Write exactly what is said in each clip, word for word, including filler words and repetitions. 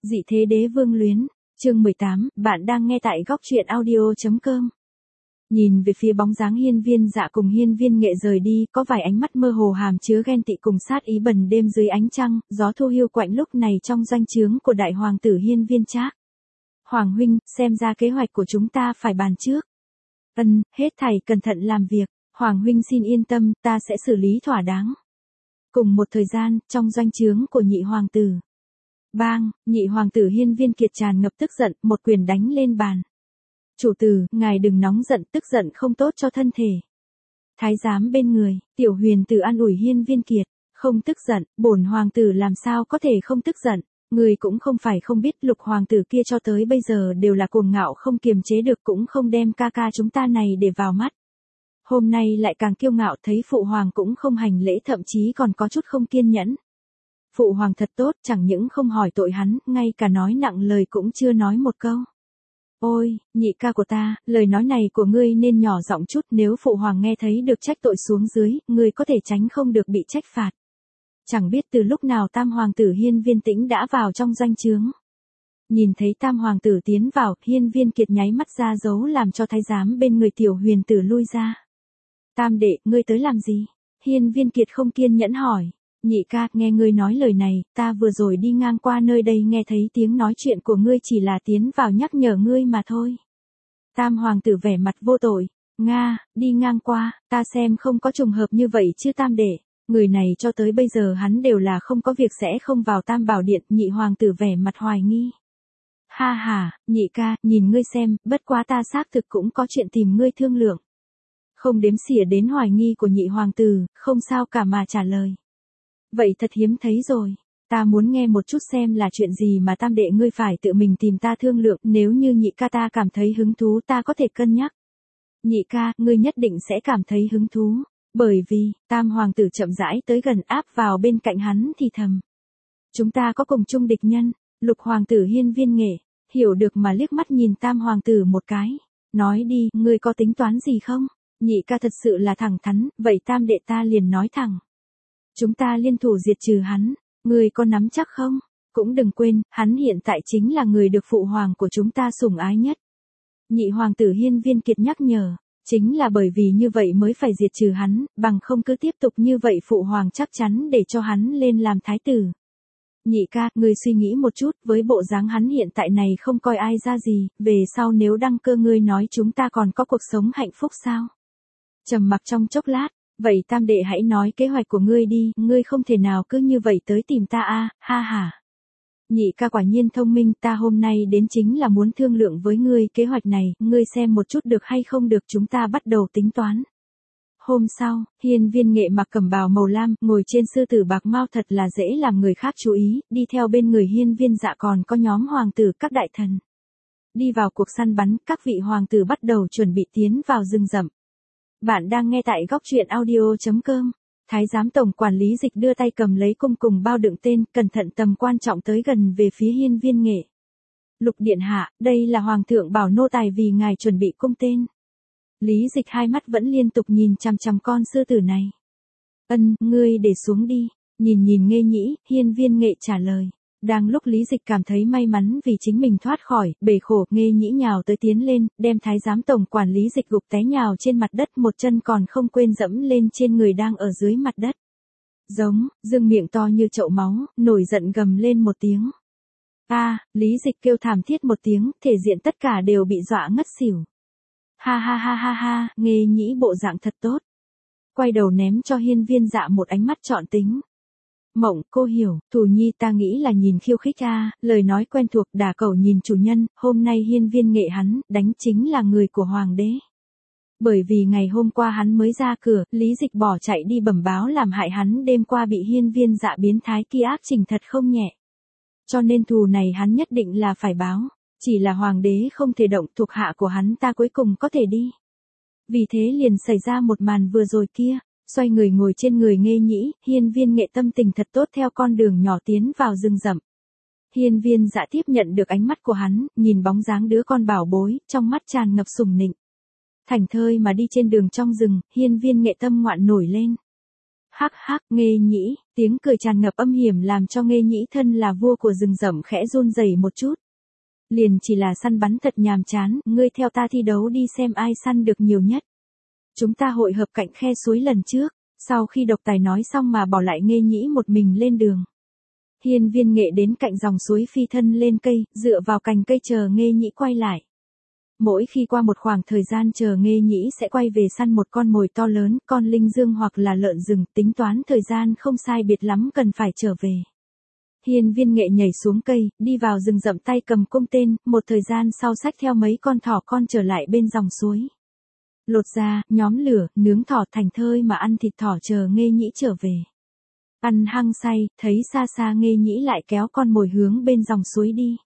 Dị thế đế vương luyến, chương mười tám, bạn đang nghe tại góc truyện audio.com. Nhìn về phía bóng dáng Hiên Viên Dạ cùng Hiên Viên Nghệ rời đi, có vài ánh mắt mơ hồ hàm chứa ghen tị cùng sát ý bần đêm dưới ánh trăng, gió thu hiu quạnh lúc này trong doanh trướng của đại hoàng tử Hiên Viên Trác. Hoàng huynh, xem ra kế hoạch của chúng ta phải bàn trước. Ân, hết thảy cẩn thận làm việc, Hoàng huynh xin yên tâm, ta sẽ xử lý thỏa đáng. Cùng một thời gian, trong doanh trướng của nhị hoàng tử. Bang, nhị hoàng tử Hiên Viên Kiệt tràn ngập tức giận, một quyền đánh lên bàn. Chủ tử, ngài đừng nóng giận, tức giận không tốt cho thân thể. Thái giám bên người, Tiểu Huyền tử an ủi Hiên Viên Kiệt, không tức giận, bổn hoàng tử làm sao có thể không tức giận, người cũng không phải không biết lục hoàng tử kia cho tới bây giờ đều là cuồng ngạo không kiềm chế được, cũng không đem ca ca chúng ta này để vào mắt. Hôm nay lại càng kiêu ngạo, thấy phụ hoàng cũng không hành lễ, thậm chí còn có chút không kiên nhẫn. Phụ hoàng thật tốt, chẳng những không hỏi tội hắn, ngay cả nói nặng lời cũng chưa nói một câu. Ôi, nhị ca của ta, lời nói này của ngươi nên nhỏ giọng chút, nếu phụ hoàng nghe thấy được trách tội xuống dưới, ngươi có thể tránh không được bị trách phạt. Chẳng biết từ lúc nào tam hoàng tử Hiên Viên Tĩnh đã vào trong doanh trướng. Nhìn thấy tam hoàng tử tiến vào, Hiên Viên Kiệt nháy mắt ra dấu làm cho thái giám bên người Tiểu Huyền tử lui ra. Tam đệ, ngươi tới làm gì? Hiên Viên Kiệt không kiên nhẫn hỏi. Nhị ca, nghe ngươi nói lời này, ta vừa rồi đi ngang qua nơi đây nghe thấy tiếng nói chuyện của ngươi, chỉ là tiến vào nhắc nhở ngươi mà thôi. Tam hoàng tử vẻ mặt vô tội. Nga, đi ngang qua, ta xem không có trùng hợp như vậy chứ tam đệ. Người này cho tới bây giờ hắn đều là không có việc sẽ không vào Tam Bảo Điện. Nhị hoàng tử vẻ mặt hoài nghi. Ha ha, nhị ca, nhìn ngươi xem, bất quá ta xác thực cũng có chuyện tìm ngươi thương lượng. Không đếm xỉa đến hoài nghi của nhị hoàng tử, không sao cả mà trả lời. Vậy thật hiếm thấy rồi, ta muốn nghe một chút xem là chuyện gì mà tam đệ ngươi phải tự mình tìm ta thương lượng, nếu như nhị ca ta cảm thấy hứng thú ta có thể cân nhắc. Nhị ca, ngươi nhất định sẽ cảm thấy hứng thú, bởi vì, tam hoàng tử chậm rãi tới gần áp vào bên cạnh hắn thì thầm. Chúng ta có cùng chung địch nhân, lục hoàng tử Hiên Viên Nghệ, hiểu được mà liếc mắt nhìn tam hoàng tử một cái, nói đi, ngươi có tính toán gì không? Nhị ca thật sự là thẳng thắn, vậy tam đệ ta liền nói thẳng. Chúng ta liên thủ diệt trừ hắn, ngươi có nắm chắc không? Cũng đừng quên, hắn hiện tại chính là người được phụ hoàng của chúng ta sủng ái nhất. Nhị hoàng tử Hiên Viên Kiệt nhắc nhở, chính là bởi vì như vậy mới phải diệt trừ hắn, bằng không cứ tiếp tục như vậy phụ hoàng chắc chắn để cho hắn lên làm thái tử. Nhị ca, ngươi suy nghĩ một chút, với bộ dáng hắn hiện tại này không coi ai ra gì, về sau nếu đăng cơ ngươi nói chúng ta còn có cuộc sống hạnh phúc sao? Trầm mặc trong chốc lát, vậy tam đệ hãy nói kế hoạch của ngươi đi, ngươi không thể nào cứ như vậy tới tìm ta a, ha ha. Nhị ca quả nhiên thông minh, ta hôm nay đến chính là muốn thương lượng với ngươi kế hoạch này, ngươi xem một chút được hay không được, chúng ta bắt đầu tính toán. Hôm sau, Hiên Viên Nghệ mặc cẩm bào màu lam, ngồi trên sư tử bạc mao thật là dễ làm người khác chú ý, đi theo bên người Hiên Viên Dạ còn có nhóm hoàng tử các đại thần. Đi vào cuộc săn bắn, các vị hoàng tử bắt đầu chuẩn bị tiến vào rừng rậm. Bạn đang nghe tại góc truyện audio.com. Thái giám tổng quản lý Dịch đưa tay cầm lấy cung cùng bao đựng tên, cẩn thận tầm quan trọng tới gần về phía Hiên Viên Nghệ. Lục điện hạ, đây là hoàng thượng bảo nô tài vì ngài chuẩn bị cung tên. Lý Dịch hai mắt vẫn liên tục nhìn chằm chằm con sư tử này. Ân, ngươi để xuống đi. Nhìn nhìn Nghê Nhĩ, Hiên Viên Nghệ trả lời. Đang lúc Lý Dịch cảm thấy may mắn vì chính mình thoát khỏi bể khổ, Nghê Nhĩ nhào tới tiến lên, đem thái giám tổng quản lý Dịch gục té nhào trên mặt đất, một chân còn không quên dẫm lên trên người đang ở dưới mặt đất. Giống, dương miệng to như chậu máu, nổi giận gầm lên một tiếng. A, Lý Dịch kêu thảm thiết một tiếng, thể diện tất cả đều bị dọa ngất xỉu. Ha ha ha ha ha, Nghê Nhĩ bộ dạng thật tốt. Quay đầu ném cho Hiên Viên Dạ một ánh mắt trọn tính. Mộng, cô hiểu, Thù Nhi ta nghĩ là nhìn khiêu khích a, lời nói quen thuộc, đả cẩu nhìn chủ nhân, hôm nay Hiên Viên Nghệ hắn, đánh chính là người của hoàng đế. Bởi vì ngày hôm qua hắn mới ra cửa, Lý Dịch bỏ chạy đi bẩm báo làm hại hắn đêm qua bị Hiên Viên Dạ biến thái kia ác trình thật không nhẹ. Cho nên thù này hắn nhất định là phải báo, chỉ là hoàng đế không thể động, thuộc hạ của hắn ta cuối cùng có thể đi. Vì thế liền xảy ra một màn vừa rồi kia. Xoay người ngồi trên người Nghê Nhĩ, Hiên Viên Nghệ tâm tình thật tốt theo con đường nhỏ tiến vào rừng rậm. Hiên Viên Dạ tiếp nhận được ánh mắt của hắn, nhìn bóng dáng đứa con bảo bối, trong mắt tràn ngập sủng nịnh. Thảnh thơi mà đi trên đường trong rừng, Hiên Viên Nghệ tâm ngoạn nổi lên. Hắc hắc, Nghê Nhĩ, tiếng cười tràn ngập âm hiểm làm cho Nghê Nhĩ thân là vua của rừng rậm khẽ run rẩy một chút. Liền chỉ là săn bắn thật nhàm chán, ngươi theo ta thi đấu đi xem ai săn được nhiều nhất. Chúng ta hội hợp cạnh khe suối lần trước, sau khi độc tài nói xong mà bỏ lại Nghê Nhĩ một mình lên đường. Hiên Viên Nghệ đến cạnh dòng suối phi thân lên cây, dựa vào cành cây chờ Nghê Nhĩ quay lại. Mỗi khi qua một khoảng thời gian chờ Nghê Nhĩ sẽ quay về săn một con mồi to lớn, con linh dương hoặc là lợn rừng, tính toán thời gian không sai biệt lắm cần phải trở về. Hiên Viên Nghệ nhảy xuống cây, đi vào rừng rậm tay cầm cung tên, một thời gian sau xách theo mấy con thỏ con trở lại bên dòng suối. Lột ra, nhóm lửa, nướng thỏ thành thơi mà ăn thịt thỏ chờ Nghê Nhĩ trở về. Ăn hăng say, thấy xa xa Nghê Nhĩ lại kéo con mồi hướng bên dòng suối đi.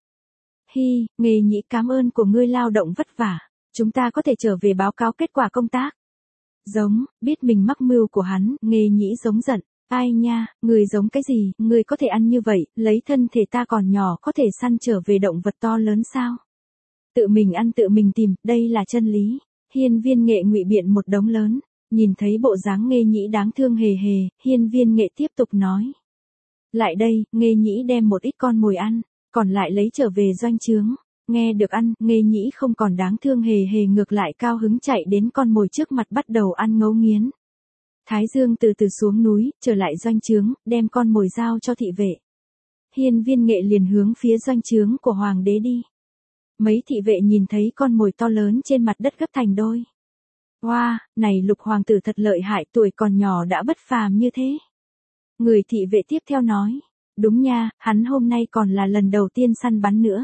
Hi, Nghê Nhĩ cảm ơn của ngươi lao động vất vả, chúng ta có thể trở về báo cáo kết quả công tác. Giống, biết mình mắc mưu của hắn, Nghê Nhĩ giống giận, ai nha, người giống cái gì, người có thể ăn như vậy, lấy thân thể ta còn nhỏ có thể săn trở về động vật to lớn sao? Tự mình ăn tự mình tìm, đây là chân lý. Hiên Viên Nghệ ngụy biện một đống lớn, nhìn thấy bộ dáng Nghê Nhĩ đáng thương hề hề, Hiên Viên Nghệ tiếp tục nói. Lại đây, Nghê Nhĩ đem một ít con mồi ăn, còn lại lấy trở về doanh trướng. Nghe được ăn, Nghê Nhĩ không còn đáng thương hề hề ngược lại cao hứng chạy đến con mồi trước mặt bắt đầu ăn ngấu nghiến. Thái Dương từ từ xuống núi, trở lại doanh trướng, đem con mồi giao cho thị vệ. Hiên Viên Nghệ liền hướng phía doanh trướng của hoàng đế đi. Mấy thị vệ nhìn thấy con mồi to lớn trên mặt đất gấp thành đôi. Wow, này Lục hoàng tử thật lợi hại, tuổi còn nhỏ đã bất phàm như thế. Người thị vệ tiếp theo nói, đúng nha, hắn hôm nay còn là lần đầu tiên săn bắn nữa.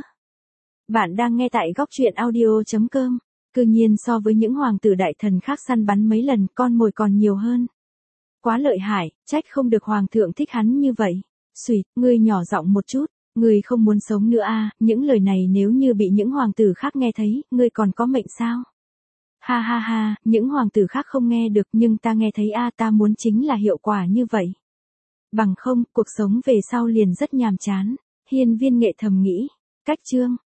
Bạn đang nghe tại góc truyện audio chấm com. Cư nhiên so với những hoàng tử đại thần khác săn bắn mấy lần, con mồi còn nhiều hơn. Quá lợi hại, trách không được hoàng thượng thích hắn như vậy. Xùi, ngươi nhỏ giọng một chút, ngươi không muốn sống nữa à, những lời này nếu như bị những hoàng tử khác nghe thấy, ngươi còn có mệnh sao? Ha ha ha, những hoàng tử khác không nghe được nhưng ta nghe thấy a à, ta muốn chính là hiệu quả như vậy. Bằng không, cuộc sống về sau liền rất nhàm chán. Hiên Viên Nghệ thầm nghĩ. Cách chương